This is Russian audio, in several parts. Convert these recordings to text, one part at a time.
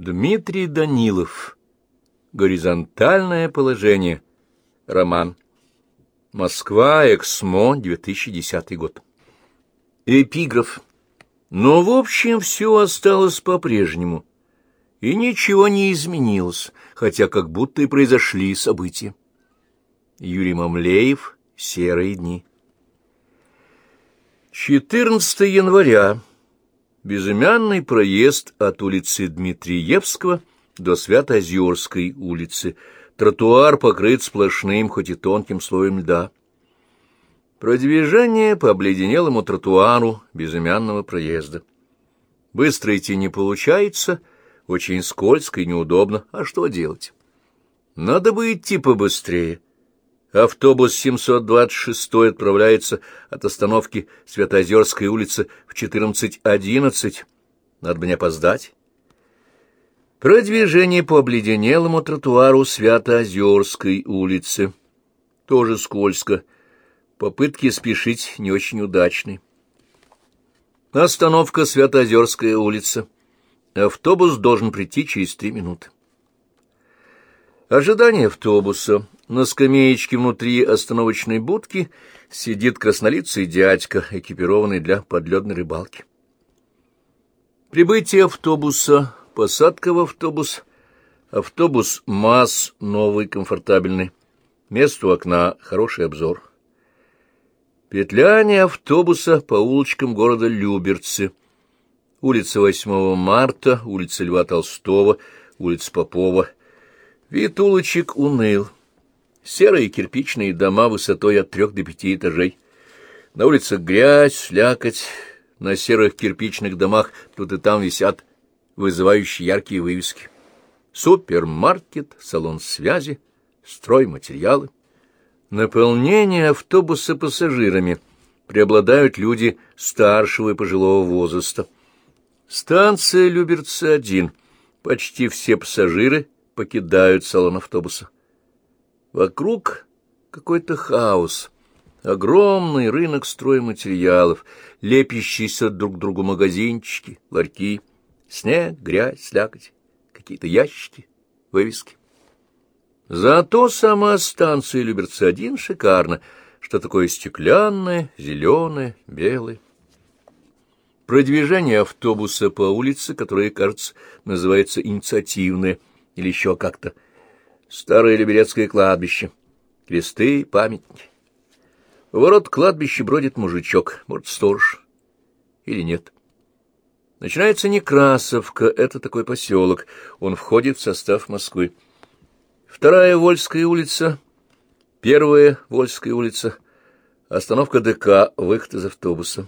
Дмитрий Данилов. Горизонтальное положение. Роман. Москва, Эксмо, 2010 год. Эпиграф. Но в общем все осталось по-прежнему, и ничего не изменилось, хотя как будто и произошли события. Юрий Мамлеев. Серые дни. 14 января. Безымянный проезд от улицы Дмитриевского до Свято-Озерской улицы. Тротуар покрыт сплошным, хоть и тонким слоем льда. Продвижение по обледенелому тротуару безымянного проезда. Быстро идти не получается, очень скользко и неудобно. А что делать? Надо бы идти побыстрее. Автобус 726 отправляется от остановки Свято-Озерской улицы в 14:11. Надо бы не опоздать. Продвижение по обледенелому тротуару Свято-Озерской улицы. Тоже скользко. Попытки спешить не очень удачны. Остановка Свято-Озерская улица. Автобус должен прийти через 3 минуты. Ожидание автобуса. На скамеечке внутри остановочной будки сидит краснолицый дядька, экипированный для подледной рыбалки. Прибытие автобуса, посадка в автобус. Автобус МАЗ, новый, комфортабельный. Место у окна, хороший обзор. Петляние автобуса по улочкам города Люберцы. Улица 8 марта, улица Льва Толстого, улица Попова. Вид улочек уныл. Серые кирпичные дома высотой от 3 до 5 этажей. На улицах грязь, слякоть. На серых кирпичных домах тут и там висят вызывающие яркие вывески. Супермаркет, салон связи, стройматериалы. Наполнение автобуса пассажирами. Преобладают люди старшего и пожилого возраста. Станция Люберцы-1. Почти все пассажиры покидают салон автобуса. Вокруг какой-то хаос. Огромный рынок стройматериалов, лепящиеся друг к другу магазинчики, ларьки, снег, грязь, слякоть, какие-то ящики, вывески. Зато сама станция Люберцы-1 шикарна, что такое стеклянное, зеленое, белое. Продвижение автобуса по улице, которая, кажется, называется Инициативная, или еще как-то. Старое Люберецкое кладбище. Кресты, памятники. У ворот кладбища бродит мужичок, может, сторож. Или нет. Начинается Некрасовка, это такой поселок. Он входит в состав Москвы. 2-я Вольская улица, 1-я Вольская улица. Остановка ДК, выход из автобуса.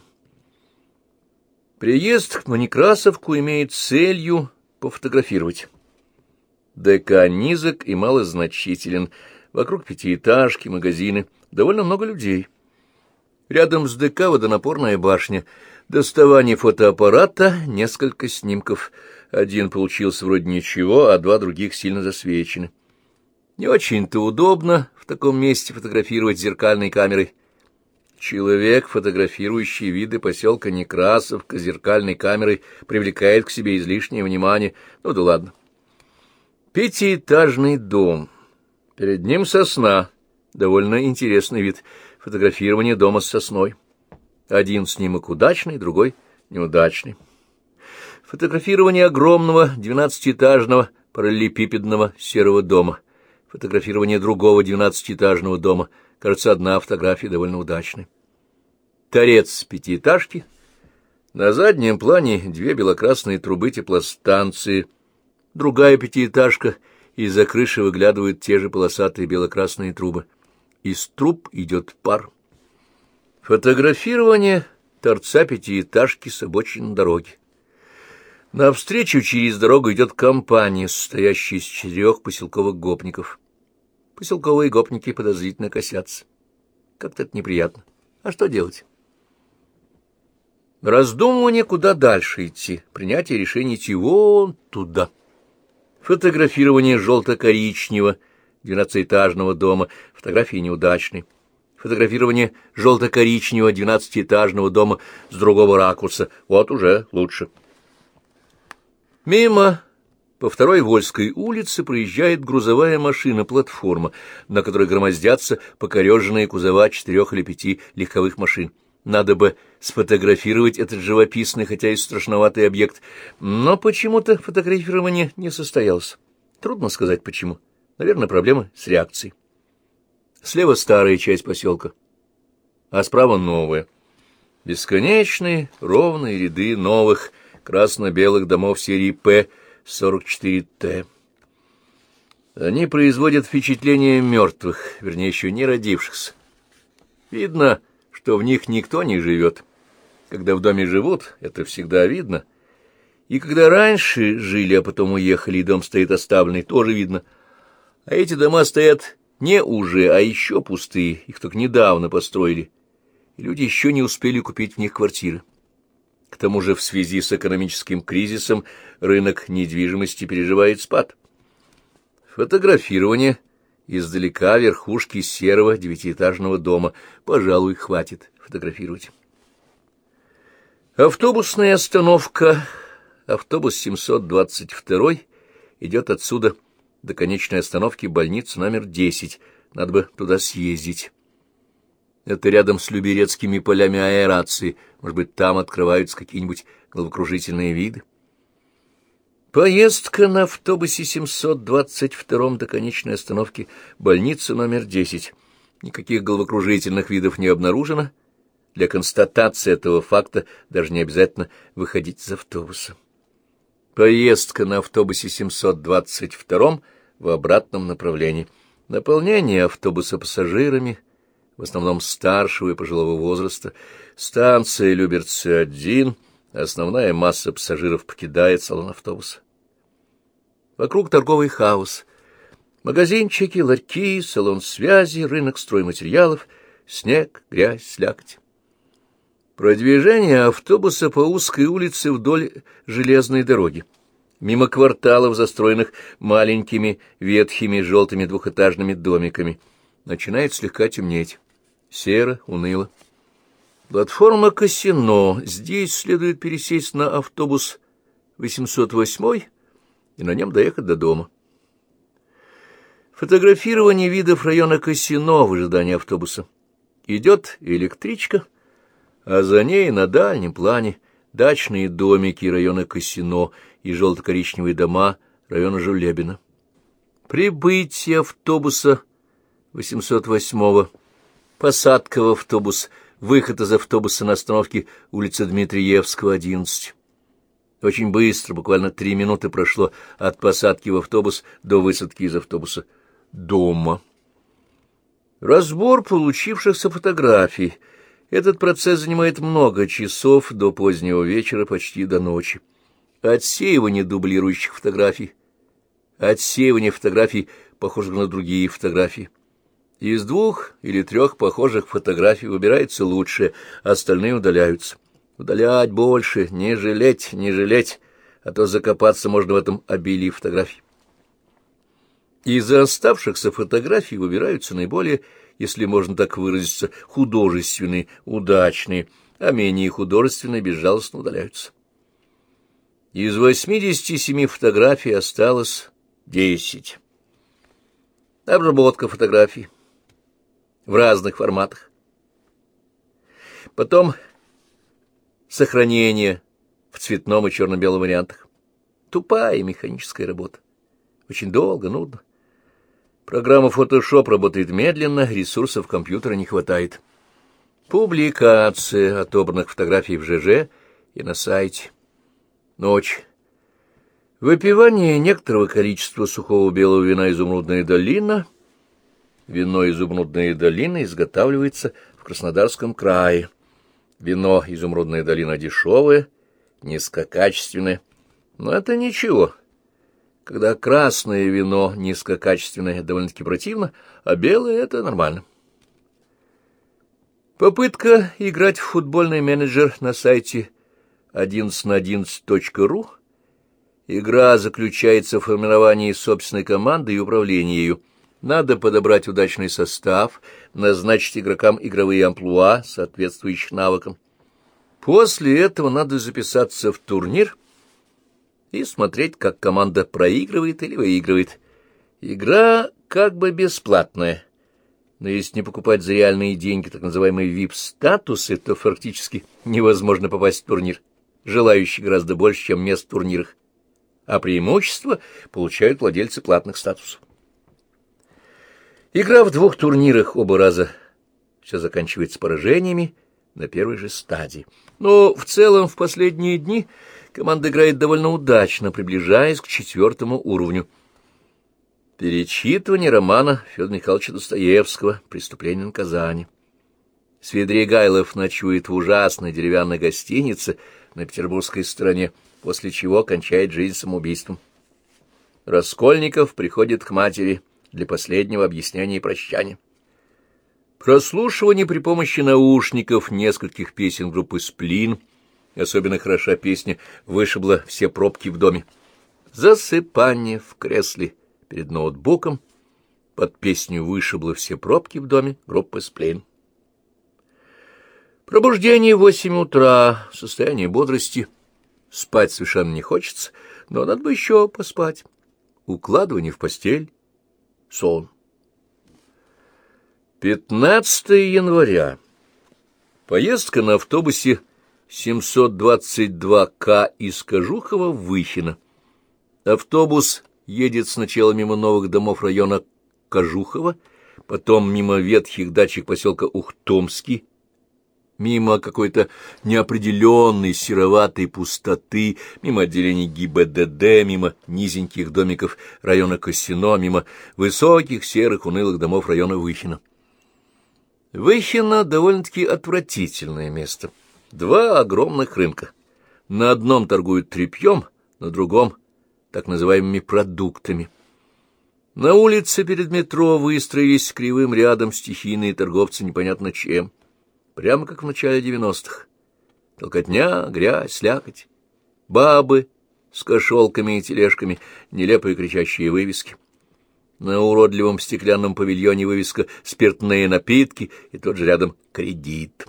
Приезд на Некрасовку имеет целью пофотографировать. ДК низок и малозначителен. Вокруг пятиэтажки, магазины. Довольно много людей. Рядом с ДК водонапорная башня. Доставание фотоаппарата, несколько снимков. Один получился вроде ничего, а 2 других сильно засвечены. Не очень-то удобно в таком месте фотографировать зеркальной камерой. Человек, фотографирующий виды поселка Некрасовка зеркальной камерой, привлекает к себе излишнее внимание. Ну да ладно. 5-этажный дом. Перед ним сосна. Довольно интересный вид. Фотографирование дома с сосной. Один снимок удачный, другой неудачный. Фотографирование огромного 12-этажного параллелепипедного серого дома. Фотографирование другого 12-этажного дома. Кажется, одна фотография довольно удачная. Торец 5-этажки. На заднем плане 2 белокрасные трубы теплостанции. Другая 5-этажка, из-за крыши выглядывают те же полосатые белокрасные трубы. Из труб идет пар. Фотографирование торца 5-этажки с обочины дороги. Навстречу через дорогу идет компания, состоящая из 4 поселковых гопников. Поселковые гопники подозрительно косятся. Как-то это неприятно. А что делать? Раздумывание, куда дальше идти. Принятие решения идти вон туда. Фотографирование желто-коричневого 12-этажного дома. Фотографии неудачные. Фотографирование желто-коричневого 12-этажного дома с другого ракурса. Вот уже лучше. Мимо По Второй Вольской улице проезжает грузовая машина-платформа, на которой громоздятся покореженные кузова 4 или 5 легковых машин. Надо бы сфотографировать этот живописный, хотя и страшноватый объект, но почему-то фотографирование не состоялось. Трудно сказать, почему. Наверное, проблемы с реакцией. Слева старая часть поселка, а справа новая. Бесконечные ровные ряды новых красно-белых домов серии П-44Т. Они производят впечатление мертвых, вернее, еще не родившихся. Видно, что в них никто не живет. Когда в доме живут, это всегда видно. И когда раньше жили, а потом уехали, и дом стоит оставленный, тоже видно. А эти дома стоят не уже, а еще пустые, их только недавно построили. И люди еще не успели купить в них квартиры. К тому же в связи с экономическим кризисом рынок недвижимости переживает спад. Фотографирование издалека верхушки серого 9-этажного дома, пожалуй, хватит фотографировать. Автобусная остановка. Автобус 722 идет отсюда до конечной остановки больницы номер 10. Надо бы туда съездить. Это рядом с Люберецкими полями аэрации. Может быть, там открываются какие-нибудь головокружительные виды. Поездка на автобусе 722 до конечной остановки больницы номер 10. Никаких головокружительных видов не обнаружено. Для констатации этого факта даже не обязательно выходить из автобуса. Поездка на автобусе 722 в обратном направлении. Наполнение автобуса пассажирами, в основном старшего и пожилого возраста. Станция Люберцы-1, основная масса пассажиров покидает салон автобуса. Вокруг торговый хаос. Магазинчики, ларьки, салон связи, рынок стройматериалов, снег, грязь, слякоть. Продвижение автобуса по узкой улице вдоль железной дороги, мимо кварталов, застроенных маленькими ветхими желтыми двухэтажными домиками. Начинает слегка темнеть. Серо, уныло. Платформа Кассино. Здесь следует пересесть на автобус 808 и на нем доехать до дома. Фотографирование видов района Кассино в ожидании автобуса. Идет электричка, а за ней на дальнем плане дачные домики района Кассино и желто-коричневые дома района Жулебино. Прибытие автобуса 808-го, посадка в автобус, выход из автобуса на остановке улицы Дмитриевского, 11. Очень быстро, буквально 3 минуты прошло от посадки в автобус до высадки из автобуса. Дома. Разбор получившихся фотографий. Этот процесс занимает много часов, до позднего вечера, почти до ночи. Отсеивание дублирующих фотографий. Отсеивание фотографий, похожих на другие фотографии. Из 2 или 3 похожих фотографий выбирается лучшее, остальные удаляются. Удалять больше, не жалеть, не жалеть, а то закопаться можно в этом обилии фотографий. Из оставшихся фотографий выбираются наиболее, если можно так выразиться, художественные, удачные, а менее художественные безжалостно удаляются. Из 87 фотографий осталось 10. Обработка фотографий в разных форматах. Потом сохранение в цветном и черно-белом вариантах. Тупая механическая работа. Очень долго, нудно. Программа Photoshop работает медленно, ресурсов компьютера не хватает. Публикация отобранных фотографий в ЖЖ и на сайте. Ночь. Выпивание некоторого количества сухого белого вина «Изумрудная долина». Вино «Изумрудная долина» изготавливается в Краснодарском крае. Вино «Изумрудная долина» дешевое, низкокачественное. Но это ничего. Когда красное вино низкокачественное довольно-таки противно, а белое — это нормально. Попытка играть в футбольный менеджер на сайте 11на11.ru. Игра заключается в формировании собственной команды и управлении ею. Надо подобрать удачный состав, назначить игрокам игровые амплуа, соответствующих навыкам. После этого надо записаться в турнир и смотреть, как команда проигрывает или выигрывает. Игра как бы бесплатная, но если не покупать за реальные деньги так называемые VIP-статусы, то фактически невозможно попасть в турнир. Желающих гораздо больше, чем мест в турнирах, а преимущество получают владельцы платных статусов. Игра в 2 турнирах оба раза все заканчивается поражениями на первой же стадии. Но в целом в последние дни команда играет довольно удачно, приближаясь к 4-му уровню. Перечитывание романа Федора Михайловича Достоевского «Преступление и наказание». Свидригайлов ночует в ужасной деревянной гостинице на петербургской стороне, после чего кончает жизнь самоубийством. Раскольников приходит к матери для последнего объяснения и прощания. Прослушивание при помощи наушников нескольких песен группы «Сплин», особенно хороша песня «Вышибло все пробки в доме». Засыпание в кресле перед ноутбуком под песню «Вышибло все пробки в доме» группы «Сплин». Пробуждение в 8 утра, состояние бодрости. Спать совершенно не хочется, но надо бы еще поспать. Укладывание в постель, сон. 15 января. Поездка на автобусе 722К из Кожухова в Выхино. Автобус едет сначала мимо новых домов района Кожухова, потом мимо ветхих дачек поселка Ухтомский, мимо какой-то неопределенной сероватой пустоты, мимо отделений ГИБДД, мимо низеньких домиков района Косино, мимо высоких серых унылых домов района Выхино. Выхино довольно-таки отвратительное место. 2 огромных рынка. На одном торгуют тряпьем, на другом — так называемыми продуктами. На улице перед метро выстроились кривым рядом стихийные торговцы непонятно чем. Прямо как в начале 90-х. Толкотня, грязь, слякоть. Бабы с кошелками и тележками, нелепые кричащие вывески. На уродливом стеклянном павильоне вывеска «Спиртные напитки» и тот же рядом «Кредит».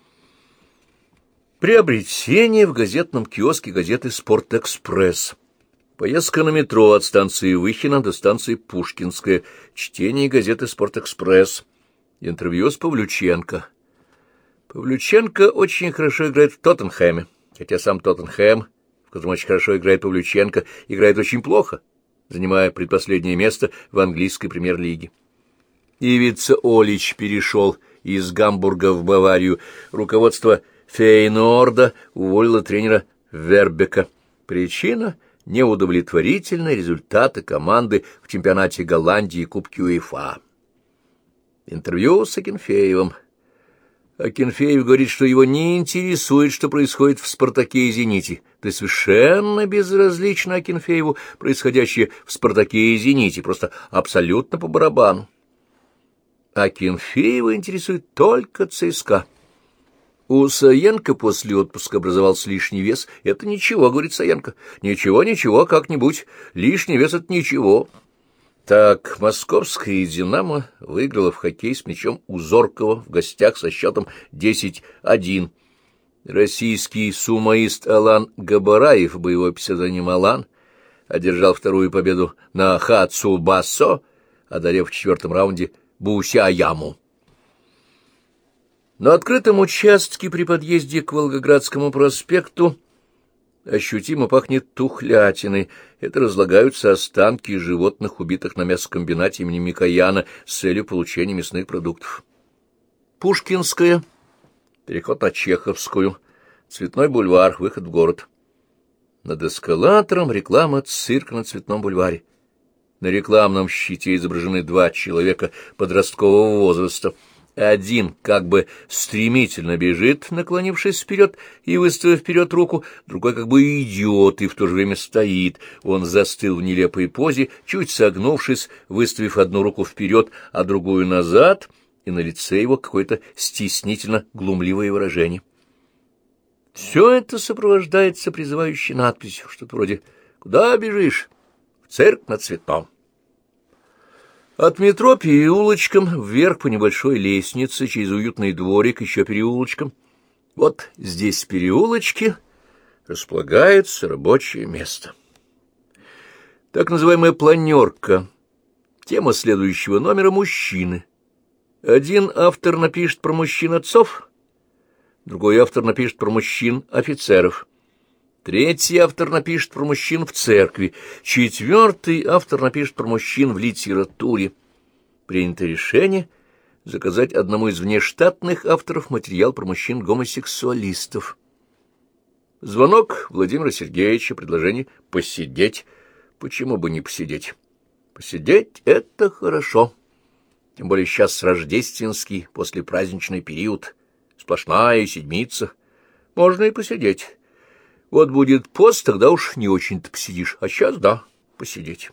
Приобретение в газетном киоске газеты «Спортэкспресс». Поездка на метро от станции Выхино до станции Пушкинская. Чтение газеты «Спортэкспресс». Интервью с Павлюченко. Павлюченко очень хорошо играет в Тоттенхэме, хотя сам Тоттенхэм, в котором очень хорошо играет Павлюченко, играет очень плохо, занимая предпоследнее место в английской премьер-лиге. Ивица Олич перешел из Гамбурга в Баварию. Руководство Фейнорда уволило тренера Вербека. Причина — неудовлетворительные результаты команды в чемпионате Голландии и Кубке УЕФА. Интервью с Акинфеевым. Акинфеев говорит, что его не интересует, что происходит в «Спартаке» и «Зените». То есть совершенно безразлично Акинфееву происходящее в «Спартаке» и «Зените», просто абсолютно по барабану. Акинфеева интересует только ЦСКА. У Саенко после отпуска образовался лишний вес. Это ничего, говорит Саенко. Ничего, как-нибудь. Лишний вес — это ничего. Так, московская «Динамо» выиграла в хоккей с мячом у Зоркова в гостях со счетом 10-1. Российский сумоист Алан Габараев, боевой псевдоним Алан, одержал вторую победу на Хацубасо, одолев в 4-м раунде Бусяяму. На открытом участке при подъезде к Волгоградскому проспекту ощутимо пахнет тухлятиной. Это разлагаются останки животных, убитых на мясокомбинате имени Микояна с целью получения мясных продуктов. Пушкинская, переход на Чеховскую, Цветной бульвар, выход в город. Над эскалатором реклама цирка на Цветном бульваре. На рекламном щите изображены 2 человека подросткового возраста. Один как бы стремительно бежит, наклонившись вперед и выставив вперед руку, другой как бы идет и в то же время стоит. Он застыл в нелепой позе, чуть согнувшись, выставив одну руку вперед, а другую назад, и на лице его какое-то стеснительно-глумливое выражение. Все это сопровождается призывающей надписью, что-то вроде «Куда бежишь? В цирк на Цветном». От метро переулочком вверх по небольшой лестнице, через уютный дворик, еще переулочком. Вот здесь в переулочке располагается рабочее место. Так называемая планерка. Тема следующего номера — мужчины. Один автор напишет про мужчин-отцов, другой автор напишет про мужчин-офицеров, третий автор напишет про мужчин в церкви, четвертый автор напишет про мужчин в литературе. Принято решение заказать одному из внештатных авторов материал про мужчин-гомосексуалистов. Звонок Владимира Сергеевича, предложение посидеть. Почему бы не посидеть? Посидеть — это хорошо. Тем более сейчас рождественский, послепраздничный период, сплошная седмица. Можно и посидеть. Вот будет пост, тогда уж не очень-то посидишь, а сейчас, да, посидеть.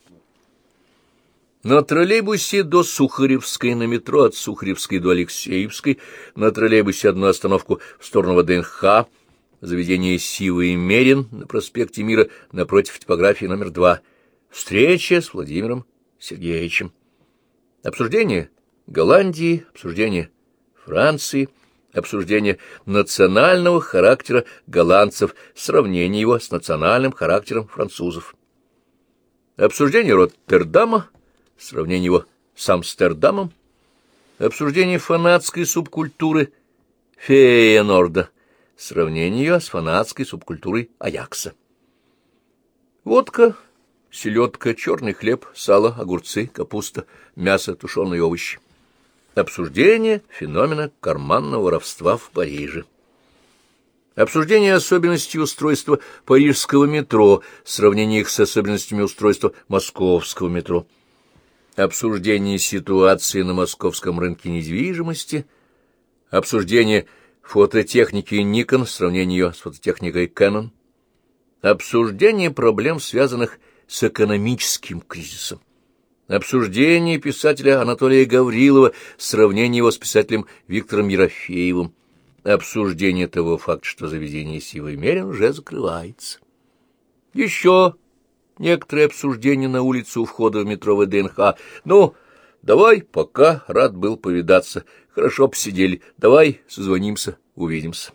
На троллейбусе до Сухаревской, на метро от Сухаревской до Алексеевской, на троллейбусе одну остановку в сторону ВДНХ, заведение «Сива и Мерин» на проспекте Мира напротив типографии номер 2. Встреча с Владимиром Сергеевичем. Обсуждение Голландии, обсуждение Франции, обсуждение национального характера голландцев, сравнение его с национальным характером французов. Обсуждение Роттердама, сравнение его с Амстердамом, обсуждение фанатской субкультуры Фейенорда, сравнение ее с фанатской субкультурой Аякса. Водка, селедка, черный хлеб, сало, огурцы, капуста, мясо, тушеные овощи. Обсуждение феномена карманного воровства в Париже. Обсуждение особенностей устройства парижского метро, сравнение их с особенностями устройства московского метро. Обсуждение ситуации на московском рынке недвижимости. Обсуждение фототехники Nikon, сравнение ее с фототехникой Canon. Обсуждение проблем, связанных с экономическим кризисом. Обсуждение писателя Анатолия Гаврилова, сравнение его с писателем Виктором Ерофеевым. Обсуждение того факта, что заведение «Сива и Мерин» уже закрывается. Еще некоторые обсуждения на улице у входа в метро ВДНХ. Ну, давай, пока, рад был повидаться. Хорошо посидели. Давай созвонимся, увидимся.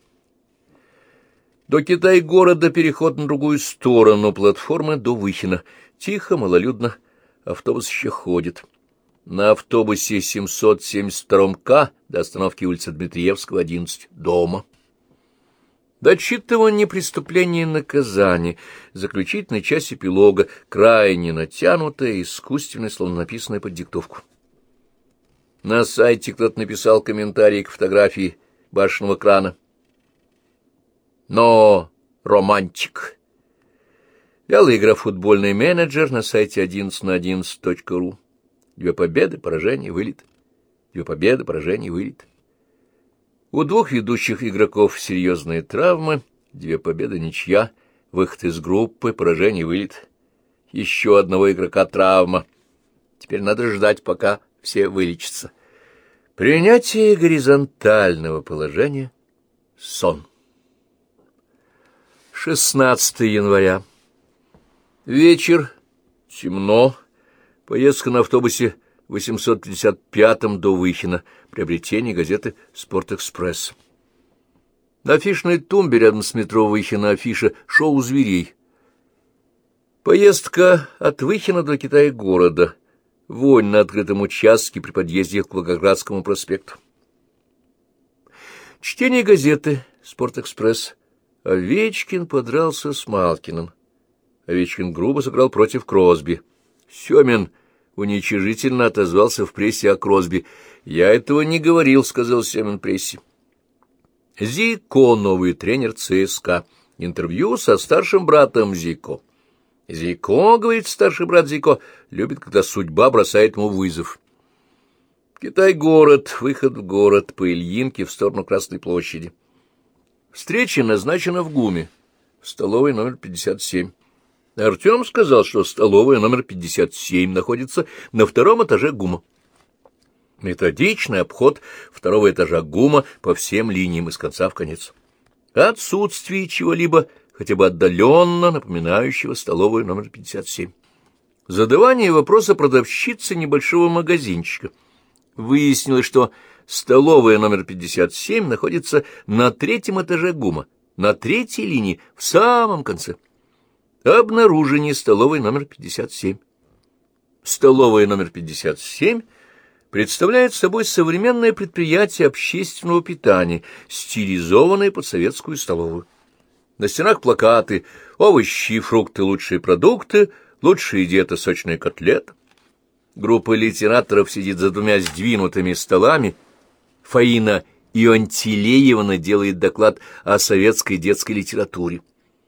До Китай-города переход на другую сторону платформы до Выхина. Тихо, малолюдно. Автобус еще ходит. На автобусе 772К до остановки улицы Дмитриевского, 11, дома. Дочитывание преступления и наказания. Заключительная часть эпилога, крайне натянутая, искусственная, словно написанная под диктовку. На сайте кто-то написал комментарий к фотографии башенного крана. Но романтик. Вялая игра «Футбольный менеджер» на сайте 11на11.ru. 2 победы, поражение, вылет. 2 победы, поражение, вылет. У 2 ведущих игроков серьезные травмы. 2 победы, ничья. Выход из группы, поражение, вылет. Еще одного игрока травма. Теперь надо ждать, пока все вылечатся. Принятие горизонтального положения. Сон. 16 января. Вечер. Темно. Поездка на автобусе 855 до Выхина. Приобретение газеты «Спортэкспресс». На афишной тумбе рядом с метро Выхина афиша «Шоу зверей». Поездка от Выхина до Китай-города. Вонь на открытом участке при подъезде к Волгоградскому проспекту. Чтение газеты «Спортэкспресс». Овечкин подрался с Малкиным. Овечкин грубо сыграл против Кросби. Семин уничижительно отозвался в прессе о Кросби. «Я этого не говорил», — сказал Семин прессе. Зико, новый тренер ЦСКА. Интервью со старшим братом Зико. Зико, говорит старший брат Зико, любит, когда судьба бросает ему вызов. Китай-город, выход в город, по Ильинке в сторону Красной площади. Встреча назначена в ГУМе, в столовой номер 57. Артем сказал, что столовая номер 57 находится на 2-м этаже ГУМа. Методичный обход 2-го этажа ГУМа по всем линиям из конца в конец. Отсутствие чего-либо, хотя бы отдаленно напоминающего столовую номер 57. Задавание вопроса продавщицы небольшого магазинчика. Выяснилось, что столовая номер 57 находится на 3-м этаже ГУМа, на 3-й линии, в самом конце. Обнаружение столовой номер 57. Столовая номер 57 представляет собой современное предприятие общественного питания, стилизованное под советскую столовую. На стенах плакаты: овощи и фрукты — лучшие продукты, лучшая диета — сочная котлета. Группа литераторов сидит за двумя сдвинутыми столами. Фаина Ионтилеевна делает доклад о советской детской литературе.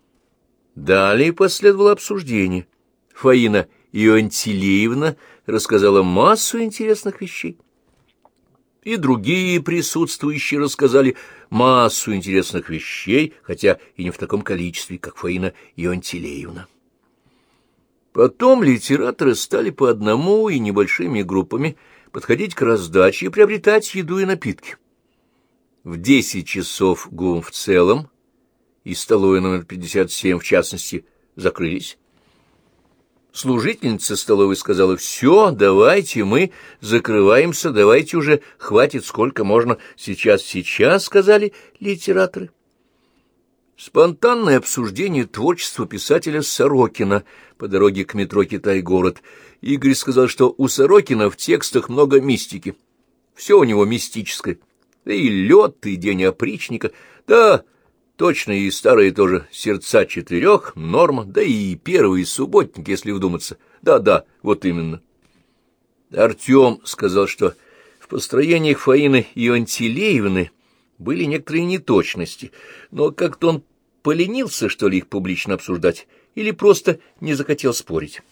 Далее последовало обсуждение. Фаина Ионтилеевна рассказала массу интересных вещей. И другие присутствующие рассказали массу интересных вещей, хотя и не в таком количестве, как Фаина Ионтилеевна. Потом литераторы стали по одному и небольшими группами подходить к раздаче и приобретать еду и напитки. В 10 часов ГУМ в целом и столовая номер 57 в частности закрылись. Служительница столовой сказала: «Все, давайте, мы закрываемся, давайте уже, хватит сколько можно, сейчас», — сказали литераторы. Спонтанное обсуждение творчества писателя Сорокина по дороге к метро «Китай-город». Игорь сказал, что у Сорокина в текстах много мистики. Все у него мистическое. И лед, и день опричника. Да, точно, и старые тоже «Сердца четырех», «Норма», да и первый «Субботник», если вдуматься. Да, вот именно. Артем сказал, что в построениях Фаины Ионтилеевны были некоторые неточности, но как-то он поленился, что ли, их публично обсуждать, или просто не захотел спорить.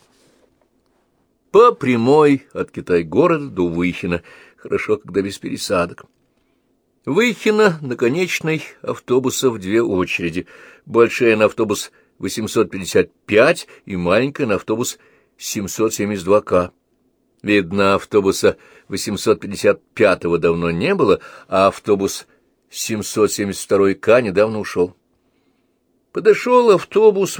По прямой от Китай-города до Выхина, хорошо, когда без пересадок. Выхина на конечной автобусов 2 очереди, большая на автобус 855 и маленькая на автобус 772К. Видно, автобуса 855-го давно не было, а автобус 772К недавно ушел. Подошел автобус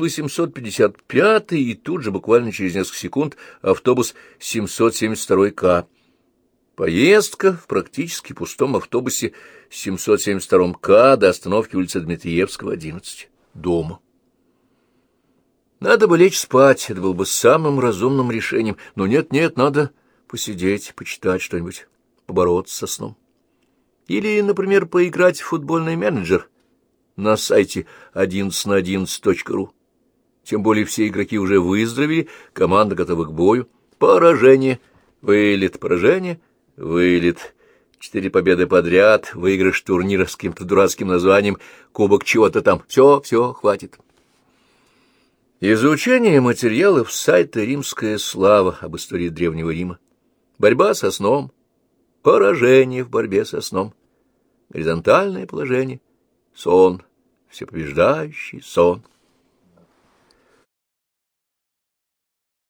855 и тут же, буквально через несколько секунд, автобус 772К. Поездка в практически пустом автобусе 772К до остановки улицы Дмитриевского, 11. Дома. Надо бы лечь спать, это было бы самым разумным решением, но нет, надо посидеть, почитать что-нибудь, побороться со сном. Или, например, поиграть в футбольный менеджер на сайте 11на11.ru. Тем более все игроки уже выздоровели, команда готова к бою. Поражение, вылет, поражение, вылет. 4 победы подряд, выигрыш турнира с каким-то дурацким названием, кубок чего-то там. Все, хватит. Изучение материалов сайта «Римская слава» об истории Древнего Рима. Борьба со сном. Поражение в борьбе со сном. Горизонтальное положение. Сон. Всепобеждающий сон.